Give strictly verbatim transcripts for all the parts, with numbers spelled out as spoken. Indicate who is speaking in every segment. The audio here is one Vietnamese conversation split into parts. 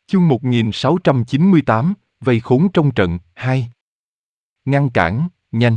Speaker 1: Chương một nghìn sáu trăm chín mươi tám, vây khốn trong trận, hai. Ngăn cản, nhanh.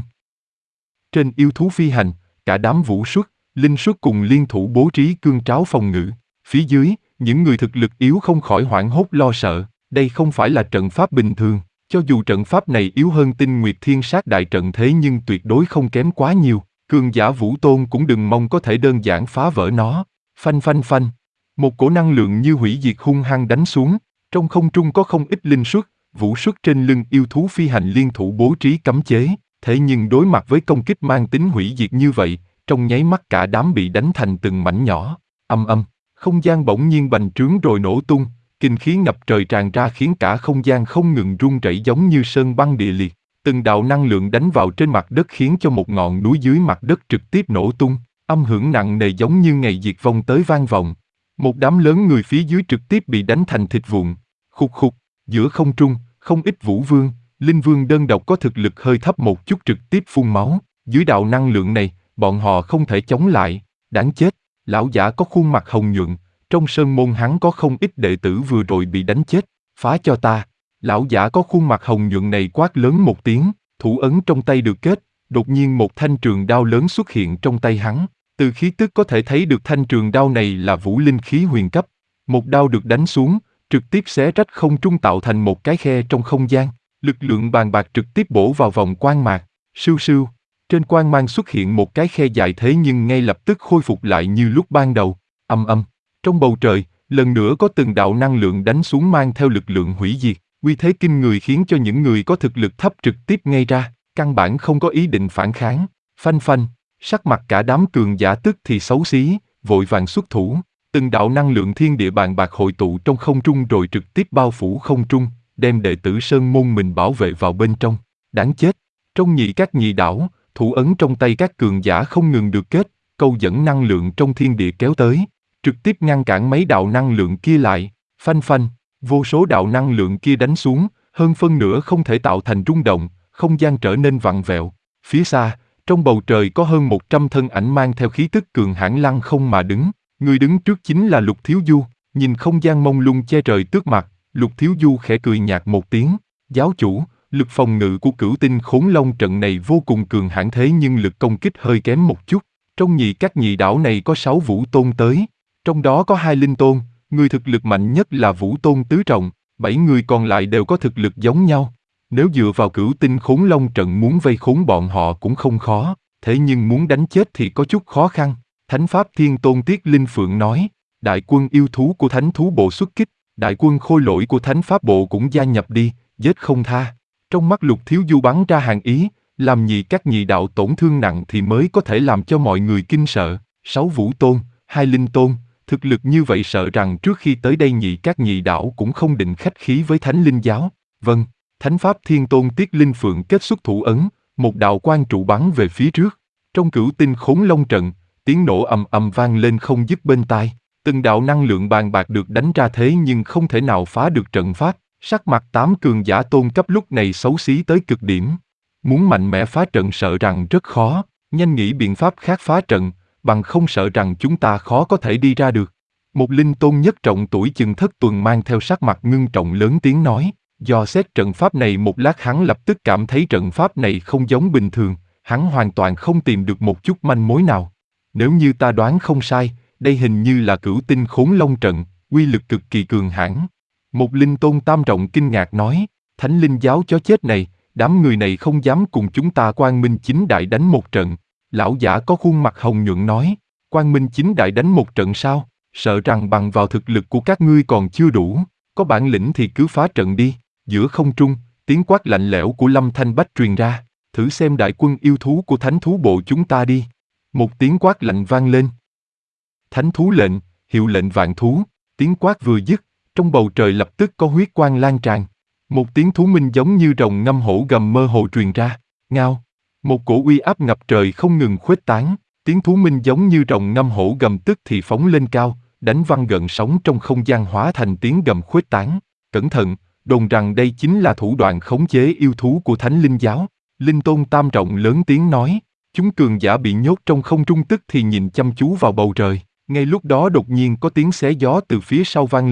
Speaker 1: Trên yêu thú phi hành, cả đám vũ xuất, linh xuất cùng liên thủ bố trí cương tráo phòng ngự. Phía dưới, những người thực lực yếu không khỏi hoảng hốt lo sợ. Đây không phải là trận pháp bình thường. Cho dù trận pháp này yếu hơn Tinh Nguyệt Thiên Sát Đại Trận thế nhưng tuyệt đối không kém quá nhiều. Cường giả Vũ Tôn cũng đừng mong có thể đơn giản phá vỡ nó. Phanh phanh phanh. Một cổ năng lượng như hủy diệt hung hăng đánh xuống. Trong không trung có không ít linh xuất, vũ xuất trên lưng yêu thú phi hành liên thủ bố trí cấm chế. Thế nhưng đối mặt với công kích mang tính hủy diệt như vậy, trong nháy mắt cả đám bị đánh thành từng mảnh nhỏ. Âm âm, không gian bỗng nhiên bành trướng rồi nổ tung, kinh khí ngập trời tràn ra khiến cả không gian không ngừng rung rẩy giống như sơn băng địa liệt. Từng đạo năng lượng đánh vào trên mặt đất khiến cho một ngọn núi dưới mặt đất trực tiếp nổ tung, âm hưởng nặng nề giống như ngày diệt vong tới vang vọng. Một đám lớn người phía dưới trực tiếp bị đánh thành thịt vụn. Khục khục, giữa không trung, không ít vũ vương, linh vương đơn độc có thực lực hơi thấp một chút trực tiếp phun máu. Dưới đạo năng lượng này, bọn họ không thể chống lại. Đáng chết, lão giả có khuôn mặt hồng nhuận, trong sơn môn hắn có không ít đệ tử vừa rồi bị đánh chết. Phá cho ta. Lão giả có khuôn mặt hồng nhuận này quát lớn một tiếng, thủ ấn trong tay được kết, đột nhiên một thanh trường đao lớn xuất hiện trong tay hắn. Từ khí tức có thể thấy được thanh trường đao này là vũ linh khí huyền cấp. Một đao được đánh xuống, trực tiếp xé rách không trung tạo thành một cái khe trong không gian. Lực lượng bàn bạc trực tiếp bổ vào vòng quang mạc. Sưu sưu, trên quang mang xuất hiện một cái khe dài thế nhưng ngay lập tức khôi phục lại như lúc ban đầu. Âm âm, trong bầu trời, lần nữa có từng đạo năng lượng đánh xuống mang theo lực lượng hủy diệt. Uy thế kinh người khiến cho những người có thực lực thấp trực tiếp ngay ra, căn bản không có ý định phản kháng. Phanh phanh, sắc mặt cả đám cường giả tức thì xấu xí, vội vàng xuất thủ. Từng đạo năng lượng thiên địa bàn bạc hội tụ trong không trung rồi trực tiếp bao phủ không trung, đem đệ tử sơn môn mình bảo vệ vào bên trong. Đáng chết, trong nhị các nhị đảo, thủ ấn trong tay các cường giả không ngừng được kết, câu dẫn năng lượng trong thiên địa kéo tới, trực tiếp ngăn cản mấy đạo năng lượng kia lại. Phanh phanh, vô số đạo năng lượng kia đánh xuống, hơn phân nửa không thể tạo thành rung động, không gian trở nên vặn vẹo. Phía xa, trong bầu trời có hơn một trăm thân ảnh mang theo khí tức cường hãn lăng không mà đứng. Người đứng trước chính là Lục Thiếu Du, nhìn không gian mông lung che trời tước mặt, Lục Thiếu Du khẽ cười nhạt một tiếng. Giáo chủ, lực phòng ngự của Cửu Tinh Khốn Long trận này vô cùng cường hãn thế nhưng lực công kích hơi kém một chút. Trong nhị các nhị đảo này có sáu vũ tôn tới, trong đó có hai linh tôn, người thực lực mạnh nhất là vũ tôn tứ trọng, bảy người còn lại đều có thực lực giống nhau. Nếu dựa vào Cửu Tinh Khốn Long trận muốn vây khốn bọn họ cũng không khó, thế nhưng muốn đánh chết thì có chút khó khăn. Thánh Pháp Thiên Tôn Tiết Linh Phượng nói, đại quân yêu thú của Thánh Thú Bộ xuất kích, đại quân khôi lỗi của Thánh Pháp Bộ cũng gia nhập đi, giết không tha. Trong mắt Lục Thiếu Du bắn ra hàng ý, làm nhị các nhị đạo tổn thương nặng thì mới có thể làm cho mọi người kinh sợ. Sáu vũ tôn, hai linh tôn, thực lực như vậy sợ rằng trước khi tới đây nhị các nhị đạo cũng không định khách khí với Thánh Linh Giáo. Vâng, Thánh Pháp Thiên Tôn Tiết Linh Phượng kết xuất thủ ấn, một đạo quang trụ bắn về phía trước. Trong Cửu Tinh Khốn Long trận, tiếng nổ ầm ầm vang lên không dứt bên tai. Từng đạo năng lượng bàn bạc được đánh ra thế nhưng không thể nào phá được trận pháp. Sắc mặt tám cường giả tôn cấp lúc này xấu xí tới cực điểm. Muốn mạnh mẽ phá trận sợ rằng rất khó, nhanh nghĩ biện pháp khác phá trận, bằng không sợ rằng chúng ta khó có thể đi ra được. Một linh tôn nhất trọng tuổi chừng thất tuần mang theo sắc mặt ngưng trọng lớn tiếng nói, dò xét trận pháp này một lát hắn lập tức cảm thấy trận pháp này không giống bình thường, hắn hoàn toàn không tìm được một chút manh mối nào. Nếu như ta đoán không sai, đây hình như là Cửu Tinh Khốn Long trận, uy lực cực kỳ cường hãn. Một linh tôn tam trọng kinh ngạc nói, Thánh Linh Giáo chó chết này, đám người này không dám cùng chúng ta Quang Minh Chính Đại đánh một trận. Lão giả có khuôn mặt hồng nhuận nói, Quang Minh Chính Đại đánh một trận sao? Sợ rằng bằng vào thực lực của các ngươi còn chưa đủ, có bản lĩnh thì cứ phá trận đi. Giữa không trung, tiếng quát lạnh lẽo của Lâm Thanh Bách truyền ra, thử xem đại quân yêu thú của Thánh Thú Bộ chúng ta đi. Một tiếng quát lạnh vang lên. Thánh thú lệnh, hiệu lệnh vạn thú, tiếng quát vừa dứt, trong bầu trời lập tức có huyết quang lan tràn. Một tiếng thú minh giống như rồng ngâm hổ gầm mơ hồ truyền ra, ngao. Một cổ uy áp ngập trời không ngừng khuếch tán, tiếng thú minh giống như rồng ngâm hổ gầm tức thì phóng lên cao, đánh văng gợn sóng trong không gian hóa thành tiếng gầm khuếch tán. Cẩn thận, đồn rằng đây chính là thủ đoạn khống chế yêu thú của Thánh Linh Giáo. Linh Tôn tam trọng lớn tiếng nói, chúng cường giả bị nhốt trong không trung tức thì nhìn chăm chú vào bầu trời. Ngay lúc đó đột nhiên có tiếng xé gió từ phía sau vang lên,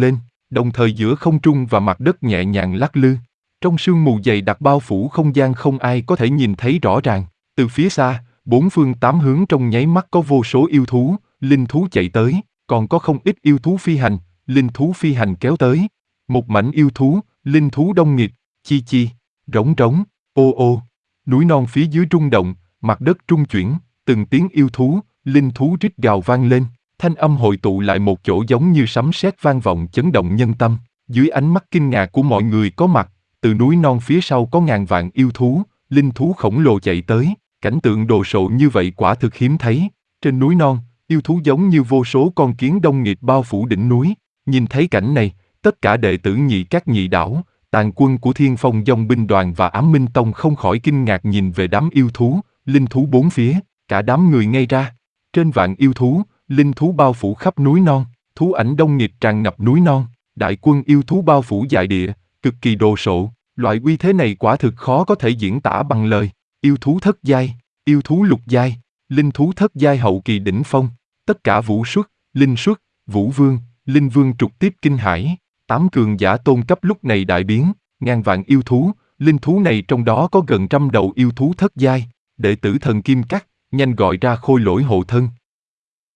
Speaker 1: đồng thời giữa không trung và mặt đất nhẹ nhàng lắc lư. Trong sương mù dày đặc bao phủ không gian không ai có thể nhìn thấy rõ ràng. Từ phía xa, bốn phương tám hướng trong nháy mắt có vô số yêu thú, linh thú chạy tới, còn có không ít yêu thú phi hành, linh thú phi hành kéo tới. Một mảnh yêu thú, linh thú đông nghịt, chi chi, rống rống, ô ô. Núi non phía dưới rung động, mặt đất trung chuyển, từng tiếng yêu thú, linh thú rít gào vang lên, thanh âm hội tụ lại một chỗ giống như sấm sét vang vọng chấn động nhân tâm. Dưới ánh mắt kinh ngạc của mọi người có mặt, từ núi non phía sau có ngàn vạn yêu thú, linh thú khổng lồ chạy tới, cảnh tượng đồ sộ như vậy quả thực hiếm thấy. Trên núi non, yêu thú giống như vô số con kiến đông nghịt bao phủ đỉnh núi. Nhìn thấy cảnh này, tất cả đệ tử Nhị Các Nhị Đảo, tàn quân của Thiên Phong Dòng binh đoàn và Ám Minh Tông không khỏi kinh ngạc nhìn về đám yêu thú, linh thú bốn phía, cả đám người ngây ra. Trên vạn yêu thú, linh thú bao phủ khắp núi non, thú ảnh đông nghịt tràn ngập núi non, đại quân yêu thú bao phủ dại địa, cực kỳ đồ sộ. Loại uy thế này quả thực khó có thể diễn tả bằng lời. Yêu thú thất giai, yêu thú lục giai, linh thú thất giai hậu kỳ đỉnh phong, tất cả vũ xuất, linh xuất, vũ vương, linh vương trực tiếp kinh hãi. Tám cường giả tôn cấp lúc này đại biến, ngàn vạn yêu thú, linh thú này trong đó có gần trăm đầu yêu thú thất giai. Đệ tử thần Kim Cắt, nhanh gọi ra Khôi Lỗi hộ thân,